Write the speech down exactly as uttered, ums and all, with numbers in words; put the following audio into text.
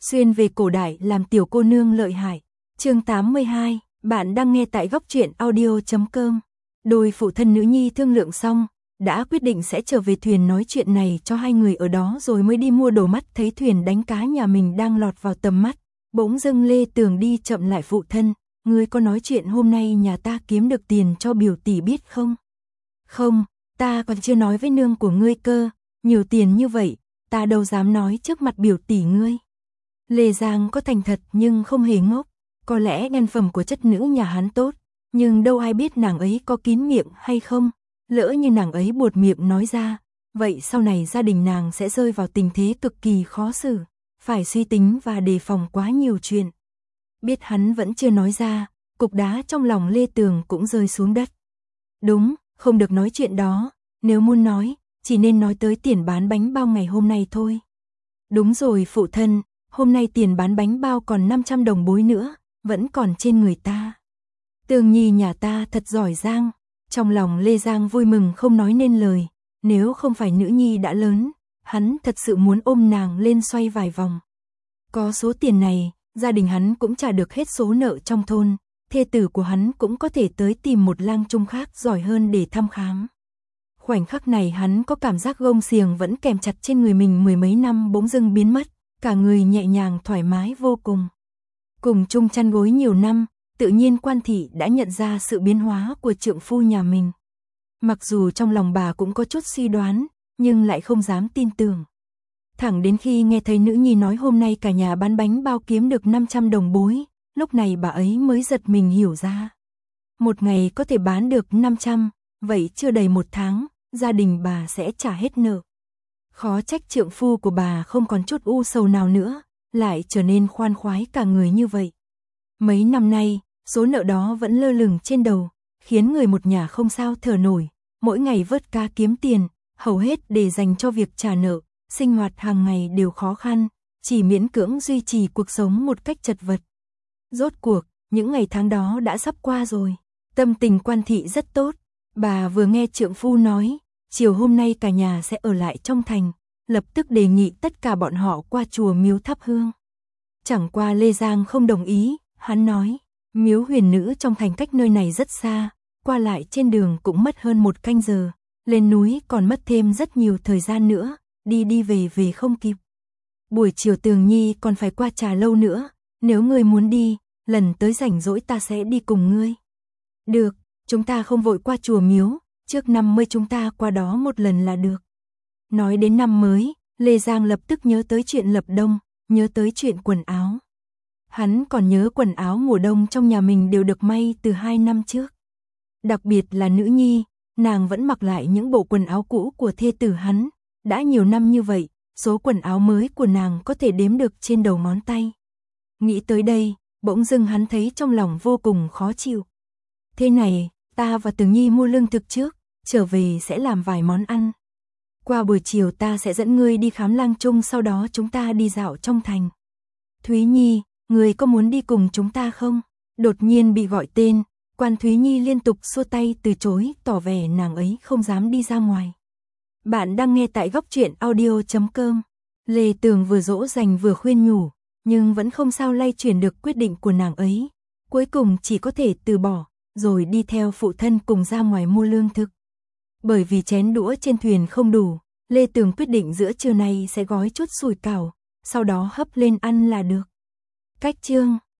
Xuyên về cổ đại làm tiểu cô nương lợi hại. Chương tám mươi hai, bạn đang nghe tại góc truyện audio chấm com. Đôi phụ thân nữ nhi thương lượng xong, đã quyết định sẽ trở về thuyền nói chuyện này cho hai người ở đó rồi mới đi mua đồ. Mắt thấy thuyền đánh cá nhà mình đang lọt vào tầm mắt, bỗng dưng Lê Tường đi chậm lại. Phụ thân, ngươi có nói chuyện hôm nay nhà ta kiếm được tiền cho biểu tỷ biết không? Không, ta còn chưa nói với nương của ngươi cơ, nhiều tiền như vậy, ta đâu dám nói trước mặt biểu tỷ ngươi. Lê Giang có thành thật nhưng không hề ngốc, có lẽ nhân phẩm của chất nữ nhà hắn tốt, nhưng đâu ai biết nàng ấy có kín miệng hay không, lỡ như nàng ấy buột miệng nói ra, vậy sau này gia đình nàng sẽ rơi vào tình thế cực kỳ khó xử, phải suy tính và đề phòng quá nhiều chuyện. Biết hắn vẫn chưa nói ra, cục đá trong lòng Lê Tường cũng rơi xuống đất. Đúng, không được nói chuyện đó, nếu muốn nói, chỉ nên nói tới tiền bán bánh bao ngày hôm nay thôi. Đúng rồi phụ thân, hôm nay tiền bán bánh bao còn năm trăm đồng bối nữa, vẫn còn trên người ta. Tường Nhi nhà ta thật giỏi giang. Trong lòng Lê Giang vui mừng không nói nên lời, nếu không phải nữ nhi đã lớn, hắn thật sự muốn ôm nàng lên xoay vài vòng. Có số tiền này, gia đình hắn cũng trả được hết số nợ trong thôn, thê tử của hắn cũng có thể tới tìm một lang trung khác giỏi hơn để thăm khám. Khoảnh khắc này hắn có cảm giác gông xiềng vẫn kèm chặt trên người mình mười mấy năm bỗng dưng biến mất, cả người nhẹ nhàng thoải mái vô cùng. Cùng chung chăn gối nhiều năm, tự nhiên Quan thị đã nhận ra sự biến hóa của trượng phu nhà mình. Mặc dù trong lòng bà cũng có chút suy đoán, nhưng lại không dám tin tưởng. Thẳng đến khi nghe thấy nữ nhi nói hôm nay cả nhà bán bánh bao kiếm được năm trăm đồng bối, lúc này bà ấy mới giật mình hiểu ra. Một ngày có thể bán được năm trăm, vậy chưa đầy một tháng, gia đình bà sẽ trả hết nợ. Khó trách trượng phu của bà không còn chút u sầu nào nữa, lại trở nên khoan khoái cả người như vậy. Mấy năm nay, số nợ đó vẫn lơ lửng trên đầu, khiến người một nhà không sao thở nổi, mỗi ngày vớt cá kiếm tiền, hầu hết để dành cho việc trả nợ, sinh hoạt hàng ngày đều khó khăn, chỉ miễn cưỡng duy trì cuộc sống một cách chật vật. Rốt cuộc, những ngày tháng đó đã sắp qua rồi, tâm tình Quan thị rất tốt, bà vừa nghe trượng phu nói, chiều hôm nay cả nhà sẽ ở lại trong thành, lập tức đề nghị tất cả bọn họ qua chùa miếu thắp hương. Chẳng qua Lê Giang không đồng ý, hắn nói, miếu huyền nữ trong thành cách nơi này rất xa, qua lại trên đường cũng mất hơn một canh giờ, lên núi còn mất thêm rất nhiều thời gian nữa, đi đi về về không kịp. Buổi chiều Tường Nhi còn phải qua trà lâu nữa, nếu ngươi muốn đi, lần tới rảnh rỗi ta sẽ đi cùng ngươi. Được, chúng ta không vội qua chùa miếu, trước năm mới chúng ta qua đó một lần là được. Nói đến năm mới, Lê Giang lập tức nhớ tới chuyện lập đông, nhớ tới chuyện quần áo. Hắn còn nhớ quần áo mùa đông trong nhà mình đều được may từ hai năm trước. Đặc biệt là nữ nhi, nàng vẫn mặc lại những bộ quần áo cũ của thê tử hắn. Đã nhiều năm như vậy, số quần áo mới của nàng có thể đếm được trên đầu ngón tay. Nghĩ tới đây, bỗng dưng hắn thấy trong lòng vô cùng khó chịu. Thế này, ta và Tường Nhi mua lương thực trước, trở về sẽ làm vài món ăn. Qua buổi chiều ta sẽ dẫn ngươi đi khám lang trung, sau đó chúng ta đi dạo trong thành. Thúy Nhi, ngươi có muốn đi cùng chúng ta không? Đột nhiên bị gọi tên, Quan Thúy Nhi liên tục xua tay từ chối, tỏ vẻ nàng ấy không dám đi ra ngoài. Bạn đang nghe tại góc truyện audio chấm com. Lê Tường vừa dỗ dành vừa khuyên nhủ, nhưng vẫn không sao lay chuyển được quyết định của nàng ấy. Cuối cùng chỉ có thể từ bỏ, rồi đi theo phụ thân cùng ra ngoài mua lương thực. Bởi vì chén đũa trên thuyền không đủ, Lê Tường quyết định giữa trưa nay sẽ gói chút sủi cảo, sau đó hấp lên ăn là được. Cách chương